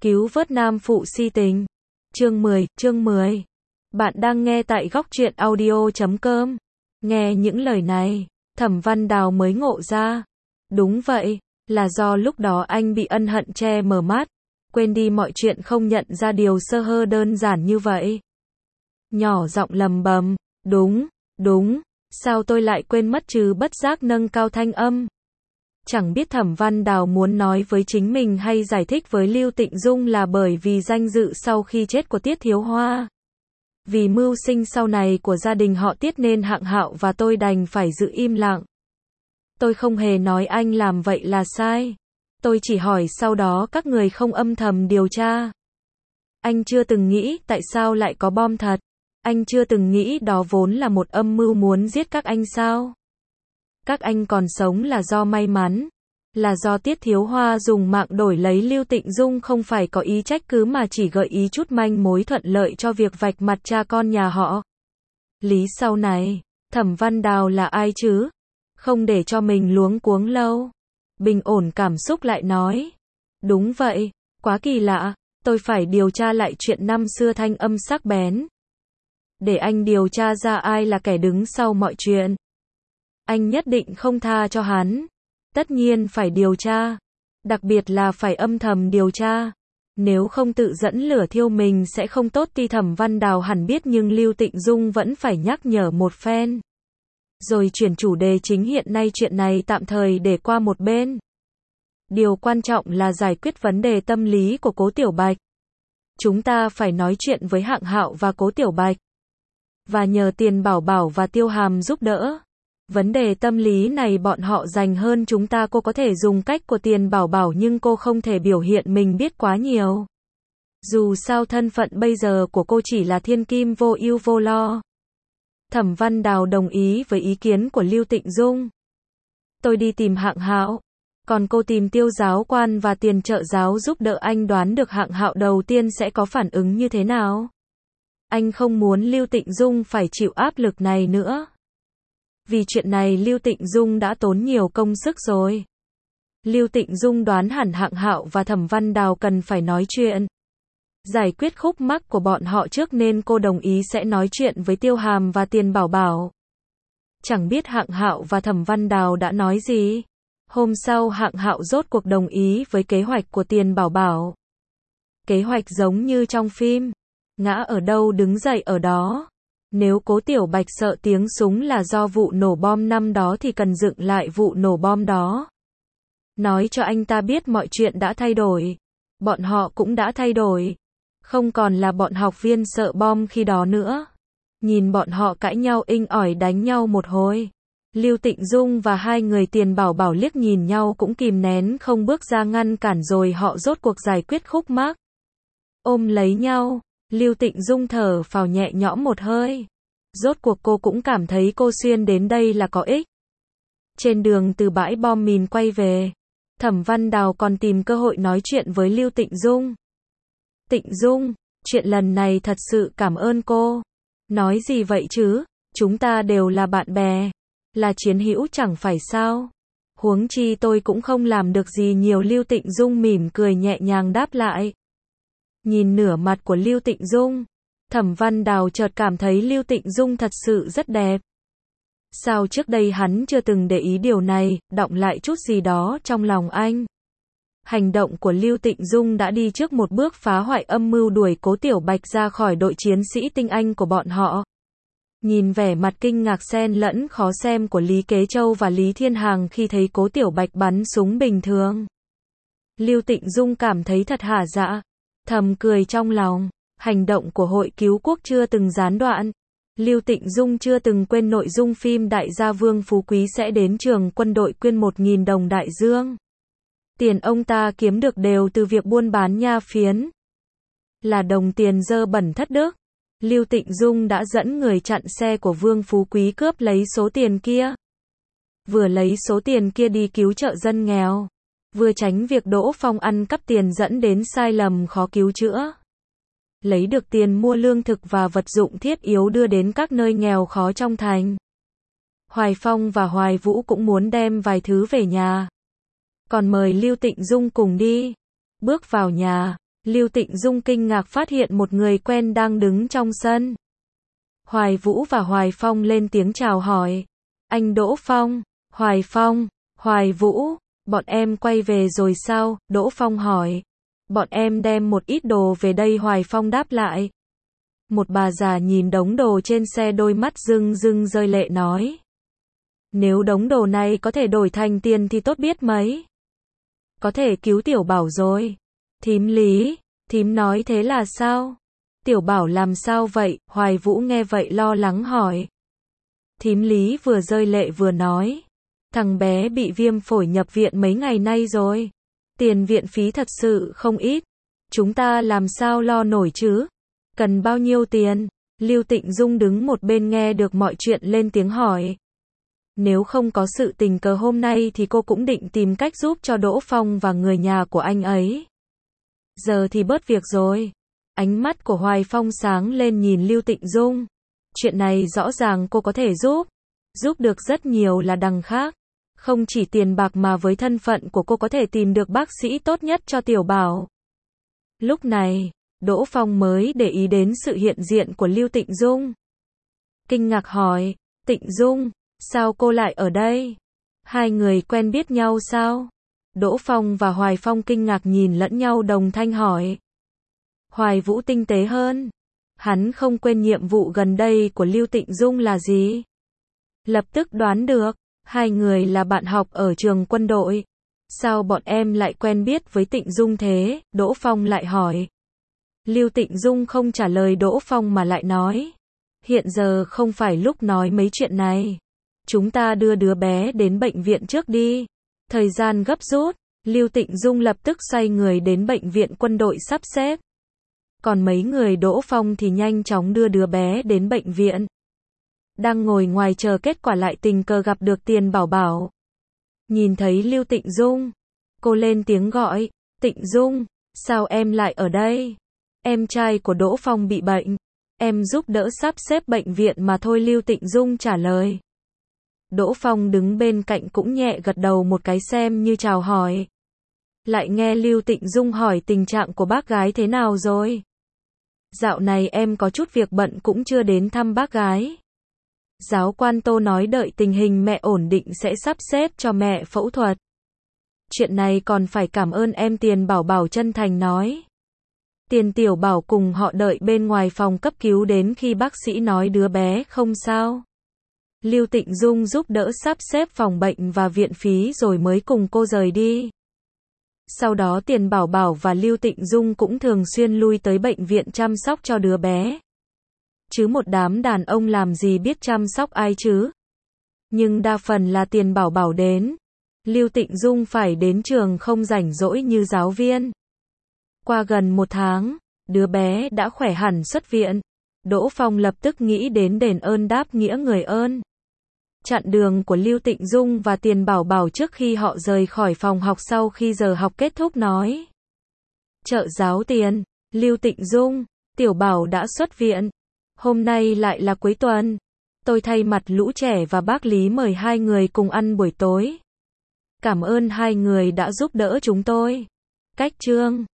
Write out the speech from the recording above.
Cứu vớt nam phụ si tình. Chương 10. Bạn đang nghe tại góc truyện audio.com. Nghe những lời này, Thẩm Văn Đào mới ngộ ra. Đúng vậy, là do lúc đó anh bị ân hận che mờ mắt, quên đi mọi chuyện không nhận ra điều sơ hơ đơn giản như vậy. Nhỏ giọng lầm bầm, đúng, sao tôi lại quên mất chứ, bất giác nâng cao thanh âm. Chẳng biết Thẩm Văn Đào muốn nói với chính mình hay giải thích với Lưu Tịnh Dung là bởi vì danh dự sau khi chết của Tiết Thiếu Hoa. Vì mưu sinh sau này của gia đình họ Tiết nên Hạng Hạo và tôi đành phải giữ im lặng. Tôi không hề nói anh làm vậy là sai. Tôi chỉ hỏi sau đó các người không âm thầm điều tra. Anh chưa từng nghĩ tại sao lại có bom thật. Anh chưa từng nghĩ đó vốn là một âm mưu muốn giết các anh sao? Các anh còn sống là do may mắn, là do Tiết Thiếu Hoa dùng mạng đổi lấy Lưu Tịnh Dung, không phải có ý trách cứ mà chỉ gợi ý chút manh mối thuận lợi cho việc vạch mặt cha con nhà họ. Lý sau này, Thẩm Văn Đào là ai chứ? Không để cho mình luống cuống lâu. Bình ổn cảm xúc lại nói. Đúng vậy, quá kỳ lạ, tôi phải điều tra lại chuyện năm xưa. Thanh âm sắc bén. Để anh điều tra ra ai là kẻ đứng sau mọi chuyện. Anh nhất định không tha cho hắn. Tất nhiên phải điều tra. Đặc biệt là phải âm thầm điều tra. Nếu không tự dẫn lửa thiêu mình sẽ không tốt. Tuy Thẩm Văn Đào hẳn biết nhưng Lưu Tịnh Dung vẫn phải nhắc nhở một phen. Rồi chuyển chủ đề chính, hiện nay chuyện này tạm thời để qua một bên. Điều quan trọng là giải quyết vấn đề tâm lý của Cố Tiểu Bạch. Chúng ta phải nói chuyện với Hạng Hạo và Cố Tiểu Bạch. Và nhờ Tiền Bảo Bảo và Tiêu Hàm giúp đỡ. Vấn đề tâm lý này bọn họ dành hơn chúng ta. Cô có thể dùng cách của Tiền Bảo Bảo nhưng cô không thể biểu hiện mình biết quá nhiều. Dù sao thân phận bây giờ của cô chỉ là thiên kim vô ưu vô lo. Thẩm Văn Đào đồng ý với ý kiến của Lưu Tịnh Dung. Tôi đi tìm Hạng Hạo, còn cô tìm Tiêu giáo quan và Tiền trợ giáo giúp đỡ. Anh đoán được Hạng Hạo đầu tiên sẽ có phản ứng như thế nào? Anh không muốn Lưu Tịnh Dung phải chịu áp lực này nữa. Vì chuyện này Lưu Tịnh Dung đã tốn nhiều công sức rồi. Lưu Tịnh Dung đoán hẳn Hạng Hạo và Thẩm Văn Đào cần phải nói chuyện, giải quyết khúc mắc của bọn họ trước, nên cô đồng ý sẽ nói chuyện với Tiêu Hàm và Tiền Bảo Bảo. Chẳng biết Hạng Hạo và Thẩm Văn Đào đã nói gì. Hôm sau Hạng Hạo rốt cuộc đồng ý với kế hoạch của Tiền Bảo Bảo. Kế hoạch giống như trong phim, ngã ở đâu đứng dậy ở đó. Nếu Cố Tiểu Bạch sợ tiếng súng là do vụ nổ bom năm đó thì cần dựng lại vụ nổ bom đó. Nói cho anh ta biết mọi chuyện đã thay đổi. Bọn họ cũng đã thay đổi. Không còn là bọn học viên sợ bom khi đó nữa. Nhìn bọn họ cãi nhau inh ỏi đánh nhau một hồi. Lưu Tịnh Dung và hai người Tiền Bảo Bảo liếc nhìn nhau cũng kìm nén không bước ra ngăn cản, rồi họ rốt cuộc giải quyết khúc mắc. Ôm lấy nhau, Lưu Tịnh Dung thở phào nhẹ nhõm một hơi. Rốt cuộc cô cũng cảm thấy cô xuyên đến đây là có ích. Trên đường từ bãi bom mìn quay về, Thẩm Văn Đào còn tìm cơ hội nói chuyện với Lưu Tịnh Dung. Tịnh Dung, chuyện lần này thật sự cảm ơn cô. Nói gì vậy chứ, chúng ta đều là bạn bè, là chiến hữu chẳng phải sao. Huống chi tôi cũng không làm được gì nhiều. Lưu Tịnh Dung mỉm cười nhẹ nhàng đáp lại. Nhìn nửa mặt của Lưu Tịnh Dung, Thẩm Văn Đào chợt cảm thấy Lưu Tịnh Dung thật sự rất đẹp. Sao trước đây hắn chưa từng để ý điều này, đọng lại chút gì đó trong lòng anh. Hành động của Lưu Tịnh Dung đã đi trước một bước phá hoại âm mưu đuổi Cố Tiểu Bạch ra khỏi đội chiến sĩ tinh anh của bọn họ. Nhìn vẻ mặt kinh ngạc xen lẫn khó xem của Lý Kế Châu và Lý Thiên Hằng khi thấy Cố Tiểu Bạch bắn súng bình thường, Lưu Tịnh Dung cảm thấy thật hả dạ. Thầm cười trong lòng. Hành động của Hội Cứu Quốc chưa từng gián đoạn. Lưu Tịnh Dung chưa từng quên nội dung phim Đại gia Vương Phú Quý sẽ đến trường quân đội quyên 1.000 đồng đại dương. Tiền ông ta kiếm được đều từ việc buôn bán nha phiến. Là đồng tiền dơ bẩn thất đức. Lưu Tịnh Dung đã dẫn người chặn xe của Vương Phú Quý cướp lấy số tiền kia. Vừa lấy số tiền kia đi cứu trợ dân nghèo, vừa tránh việc Đỗ Phong ăn cắp tiền dẫn đến sai lầm khó cứu chữa. Lấy được tiền mua lương thực và vật dụng thiết yếu đưa đến các nơi nghèo khó trong thành. Hoài Phong và Hoài Vũ cũng muốn đem vài thứ về nhà, còn mời Lưu Tịnh Dung cùng đi. Bước vào nhà, Lưu Tịnh Dung kinh ngạc phát hiện một người quen đang đứng trong sân. Hoài Vũ và Hoài Phong lên tiếng chào hỏi. Anh Đỗ Phong, Hoài Vũ, bọn em quay về rồi sao? Đỗ Phong hỏi. Bọn em đem một ít đồ về đây, Hoài Phong đáp lại. Một bà già nhìn đống đồ trên xe, đôi mắt rưng rưng rơi lệ nói. Nếu đống đồ này có thể đổi thành tiền thì tốt biết mấy. Có thể cứu Tiểu Bảo rồi. Thím Lý, thím nói thế là sao? Tiểu Bảo làm sao vậy? Hoài Vũ nghe vậy lo lắng hỏi. Thím Lý vừa rơi lệ vừa nói. Thằng bé bị viêm phổi nhập viện mấy ngày nay rồi. Tiền viện phí thật sự không ít. Chúng ta làm sao lo nổi chứ? Cần bao nhiêu tiền? Lưu Tịnh Dung đứng một bên nghe được mọi chuyện lên tiếng hỏi. Nếu không có sự tình cờ hôm nay thì cô cũng định tìm cách giúp cho Đỗ Phong và người nhà của anh ấy. Giờ thì bớt việc rồi. Ánh mắt của Hoài Phong sáng lên nhìn Lưu Tịnh Dung. Chuyện này rõ ràng cô có thể giúp được rất nhiều là đằng khác. Không chỉ tiền bạc mà với thân phận của cô có thể tìm được bác sĩ tốt nhất cho Tiểu Bảo. Lúc này, Đỗ Phong mới để ý đến sự hiện diện của Lưu Tịnh Dung. Kinh ngạc hỏi, Tịnh Dung, sao cô lại ở đây? Hai người quen biết nhau sao? Đỗ Phong và Hoài Phong kinh ngạc nhìn lẫn nhau đồng thanh hỏi. Hoài Vũ tinh tế hơn. Hắn không quên nhiệm vụ gần đây của Lưu Tịnh Dung là gì. Lập tức đoán được, hai người là bạn học ở trường quân đội. Sao bọn em lại quen biết với Tịnh Dung thế? Đỗ Phong lại hỏi. Lưu Tịnh Dung không trả lời Đỗ Phong mà lại nói. Hiện giờ không phải lúc nói mấy chuyện này. Chúng ta đưa đứa bé đến bệnh viện trước đi. Thời gian gấp rút, Lưu Tịnh Dung lập tức xoay người đến bệnh viện quân đội sắp xếp. Còn mấy người Đỗ Phong thì nhanh chóng đưa đứa bé đến bệnh viện. Đang ngồi ngoài chờ kết quả lại tình cờ gặp được Tiền Bảo Bảo. Nhìn thấy Lưu Tịnh Dung, cô lên tiếng gọi, Tịnh Dung, sao em lại ở đây? Em trai của Đỗ Phong bị bệnh, em giúp đỡ sắp xếp bệnh viện mà thôi, Lưu Tịnh Dung trả lời. Đỗ Phong đứng bên cạnh cũng nhẹ gật đầu một cái xem như chào hỏi. Lại nghe Lưu Tịnh Dung hỏi tình trạng của bác gái thế nào rồi? Dạo này em có chút việc bận cũng chưa đến thăm bác gái. Giáo quan Tô nói đợi tình hình mẹ ổn định sẽ sắp xếp cho mẹ phẫu thuật. Chuyện này còn phải cảm ơn em, Tiền Bảo Bảo chân thành nói. Tiền Tiểu Bảo cùng họ đợi bên ngoài phòng cấp cứu đến khi bác sĩ nói đứa bé không sao. Lưu Tịnh Dung giúp đỡ sắp xếp phòng bệnh và viện phí rồi mới cùng cô rời đi. Sau đó Tiền Bảo Bảo và Lưu Tịnh Dung cũng thường xuyên lui tới bệnh viện chăm sóc cho đứa bé. Chứ một đám đàn ông làm gì biết chăm sóc ai chứ. Nhưng đa phần là Tiền Bảo Bảo đến. Lưu Tịnh Dung phải đến trường không rảnh rỗi như giáo viên. Qua gần 1 tháng, đứa bé đã khỏe hẳn xuất viện. Đỗ Phong lập tức nghĩ đến đền ơn đáp nghĩa người ơn. Chặn đường của Lưu Tịnh Dung và Tiền Bảo Bảo trước khi họ rời khỏi phòng học sau khi giờ học kết thúc nói. Trợ giáo Tiền, Lưu Tịnh Dung, Tiểu Bảo đã xuất viện. Hôm nay lại là cuối tuần. Tôi thay mặt lũ trẻ và bác Lý mời hai người cùng ăn buổi tối. Cảm ơn hai người đã giúp đỡ chúng tôi. Cách chương